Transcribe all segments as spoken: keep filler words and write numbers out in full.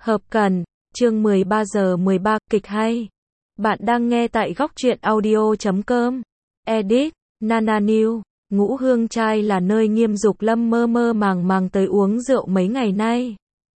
Hợp Cần, chương mười ba giờ mười ba, kịch hay. Bạn đang nghe tại góc truyện audio chấm com. Edit, Nana New. Ngũ Hương trai là nơi Nghiêm Dục Lâm mơ mơ màng màng tới uống rượu mấy ngày nay.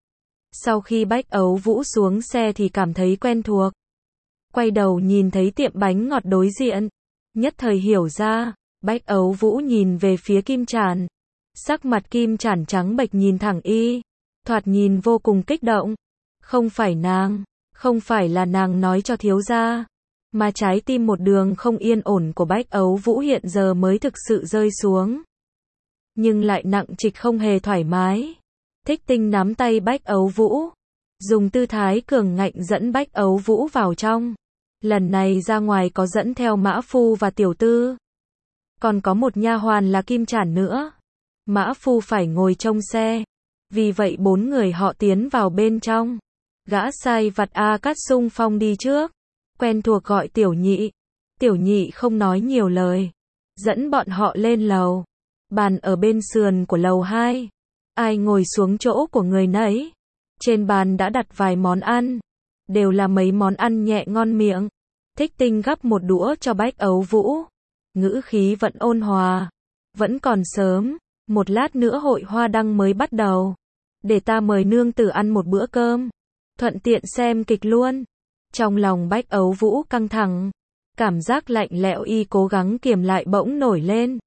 Sau khi Bách Ấu Vũ xuống xe thì cảm thấy quen thuộc. Quay đầu nhìn thấy tiệm bánh ngọt đối diện. Nhất thời hiểu ra, Bách Ấu Vũ nhìn về phía Kim Trản. Sắc mặt Kim Trản trắng bệch nhìn thẳng y. Thoạt nhìn vô cùng kích động. Không phải nàng, không phải là nàng nói cho thiếu gia, mà trái tim một đường không yên ổn của Bách Ấu Vũ hiện giờ mới thực sự rơi xuống. Nhưng lại nặng trịch không hề thoải mái. Thích Tinh nắm tay Bách Ấu Vũ, dùng tư thái cường ngạnh dẫn Bách Ấu Vũ vào trong. Lần này ra ngoài có dẫn theo Mã Phu và Tiểu Tư. Còn có một nha hoàn là Kim Trản nữa. Mã Phu phải ngồi trong xe. Vì vậy bốn người họ tiến vào bên trong. Gã sai vặt A Cát xung phong đi trước. Quen thuộc gọi Tiểu Nhị. Tiểu Nhị không nói nhiều lời. Dẫn bọn họ lên lầu. Bàn ở bên sườn của lầu hai. Ai ngồi xuống chỗ của người nấy. Trên bàn đã đặt vài món ăn. Đều là mấy món ăn nhẹ ngon miệng. Thích Tinh gắp một đũa cho Bách Ấu Vũ. Ngữ khí vẫn ôn hòa. Vẫn còn sớm. Một lát nữa hội hoa đăng mới bắt đầu. Để ta mời nương tử ăn một bữa cơm. Thuận tiện xem kịch luôn. Trong lòng Bách Ấu Vũ căng thẳng. Cảm giác lạnh lẽo y cố gắng kiềm lại bỗng nổi lên.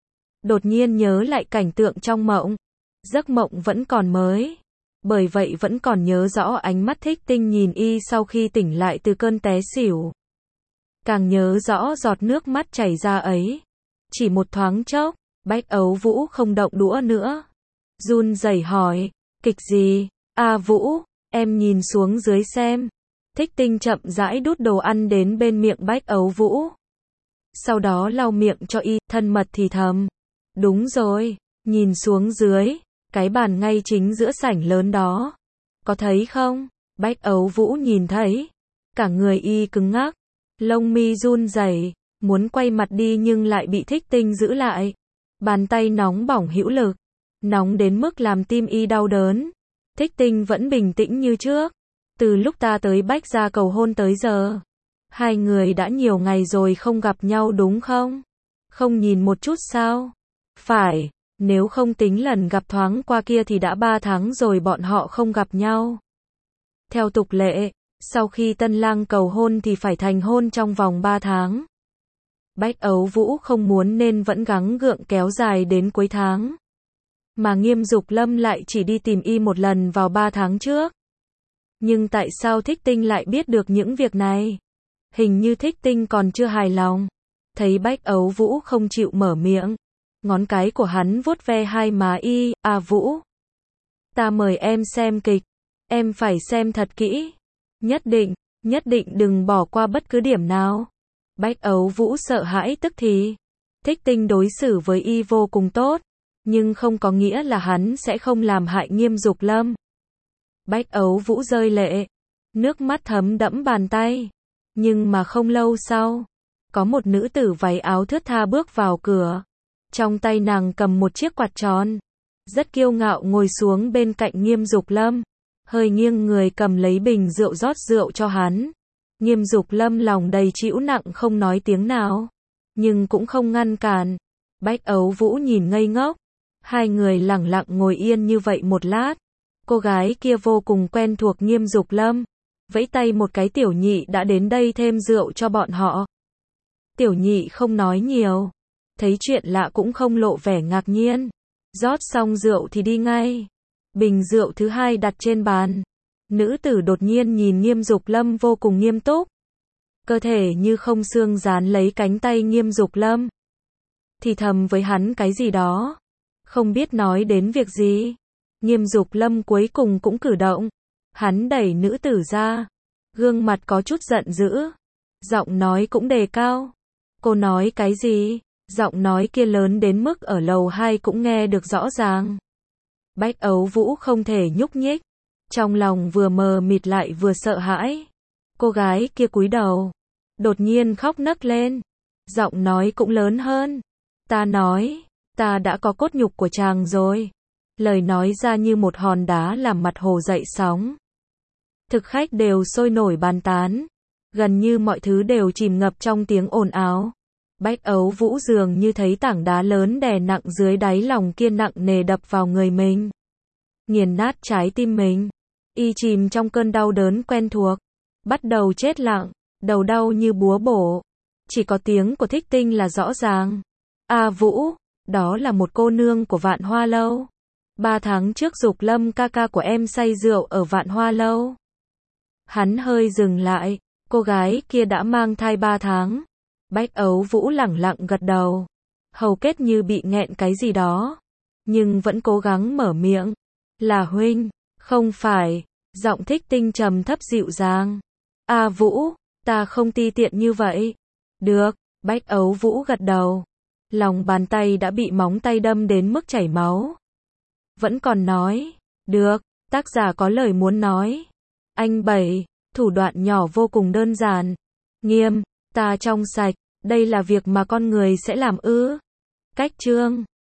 Đột nhiên nhớ lại cảnh tượng trong mộng. Giấc mộng vẫn còn mới. Bởi vậy vẫn còn nhớ rõ ánh mắt Thích Tinh nhìn y sau khi tỉnh lại từ cơn té xỉu. Càng nhớ rõ giọt nước mắt chảy ra ấy. Chỉ một thoáng chốc, Bách Ấu Vũ không động đũa nữa. Run rẩy hỏi, kịch gì? A Vũ, em nhìn xuống dưới xem. Thích Tinh chậm rãi đút đồ ăn đến bên miệng Bách Ấu Vũ. Sau đó lau miệng cho y, thân mật thì thầm. Đúng rồi, nhìn xuống dưới, cái bàn ngay chính giữa sảnh lớn đó. Có thấy không? Bách Ấu Vũ nhìn thấy. Cả người y cứng ngắc. Lông mi run rẩy, muốn quay mặt đi nhưng lại bị Thích Tinh giữ lại. Bàn tay nóng bỏng hữu lực. Nóng đến mức làm tim y đau đớn. Thích Tinh vẫn bình tĩnh như trước. Từ lúc ta tới Bách gia cầu hôn tới giờ. Hai người đã nhiều ngày rồi không gặp nhau đúng không? Không nhìn một chút sao? Phải, nếu không tính lần gặp thoáng qua kia thì đã ba tháng rồi bọn họ không gặp nhau. Theo tục lệ, sau khi tân lang cầu hôn thì phải thành hôn trong vòng ba tháng. Bách Ấu Vũ không muốn nên vẫn gắng gượng kéo dài đến cuối tháng. Mà Nghiêm Dục Lâm lại chỉ đi tìm y một lần vào ba tháng trước. Nhưng tại sao Thích Tinh lại biết được những việc này? Hình như Thích Tinh còn chưa hài lòng. Thấy Bách Ấu Vũ không chịu mở miệng. Ngón cái của hắn vuốt ve hai má y, à Vũ. Ta mời em xem kịch. Em phải xem thật kỹ. Nhất định, nhất định đừng bỏ qua bất cứ điểm nào. Bách Ấu Vũ sợ hãi tức thì. Thích Tinh đối xử với y vô cùng tốt. Nhưng không có nghĩa là hắn sẽ không làm hại Nghiêm Dục Lâm. Bách Ấu Vũ rơi lệ. Nước mắt thấm đẫm bàn tay. Nhưng mà không lâu sau. Có một nữ tử váy áo thướt tha bước vào cửa. Trong tay nàng cầm một chiếc quạt tròn. Rất kiêu ngạo ngồi xuống bên cạnh Nghiêm Dục Lâm. Hơi nghiêng người cầm lấy bình rượu rót rượu cho hắn. Nghiêm Dục Lâm lòng đầy trĩu nặng không nói tiếng nào. Nhưng cũng không ngăn cản. Bách Ấu Vũ nhìn ngây ngốc. Hai người lặng lặng ngồi yên như vậy một lát. Cô gái kia vô cùng quen thuộc Nghiêm Dục Lâm. Vẫy tay một cái Tiểu Nhị đã đến đây thêm rượu cho bọn họ. Tiểu Nhị không nói nhiều. Thấy chuyện lạ cũng không lộ vẻ ngạc nhiên. Rót xong rượu thì đi ngay. Bình rượu thứ hai đặt trên bàn. Nữ tử đột nhiên nhìn Nghiêm Dục Lâm vô cùng nghiêm túc. Cơ thể như không xương dán lấy cánh tay Nghiêm Dục Lâm. Thì thầm với hắn cái gì đó. Không biết nói đến việc gì. Nghiêm Dục Lâm cuối cùng cũng cử động. Hắn đẩy nữ tử ra. Gương mặt có chút giận dữ. Giọng nói cũng đề cao. Cô nói cái gì? Giọng nói kia lớn đến mức ở lầu hai cũng nghe được rõ ràng. Bách Ấu Vũ không thể nhúc nhích. Trong lòng vừa mờ mịt lại vừa sợ hãi. Cô gái kia cúi đầu. Đột nhiên khóc nấc lên. Giọng nói cũng lớn hơn. Ta nói, ta đã có cốt nhục của chàng rồi. Lời nói ra như một hòn đá làm mặt hồ dậy sóng. Thực khách đều sôi nổi bàn tán. Gần như mọi thứ đều chìm ngập trong tiếng ồn ào. Bách Ấu Vũ dường như thấy tảng đá lớn đè nặng dưới đáy lòng kia nặng nề đập vào người mình. Nghiền nát trái tim mình. Y chìm trong cơn đau đớn quen thuộc. Bắt đầu chết lặng, đầu đau như búa bổ. Chỉ có tiếng của Thích Tinh là rõ ràng. A Vũ, đó là một cô nương của Vạn Hoa Lâu. Ba tháng trước Dục Lâm ca ca của em say rượu ở Vạn Hoa Lâu. Hắn hơi dừng lại, cô gái kia đã mang thai ba tháng. Bách Ấu Vũ lẳng lặng gật đầu. Hầu kết như bị nghẹn cái gì đó. Nhưng vẫn cố gắng mở miệng. Là huynh, không phải. Giọng Thích Tinh trầm thấp dịu dàng. A Vũ, ta không ti tiện như vậy. Được, Bách Ấu Vũ gật đầu. Lòng bàn tay đã bị móng tay đâm đến mức chảy máu. Vẫn còn nói. Được, tác giả có lời muốn nói. Anh Bảy, thủ đoạn nhỏ vô cùng đơn giản. Nghiêm, ta trong sạch, đây là việc mà con người sẽ làm ư. Cách chương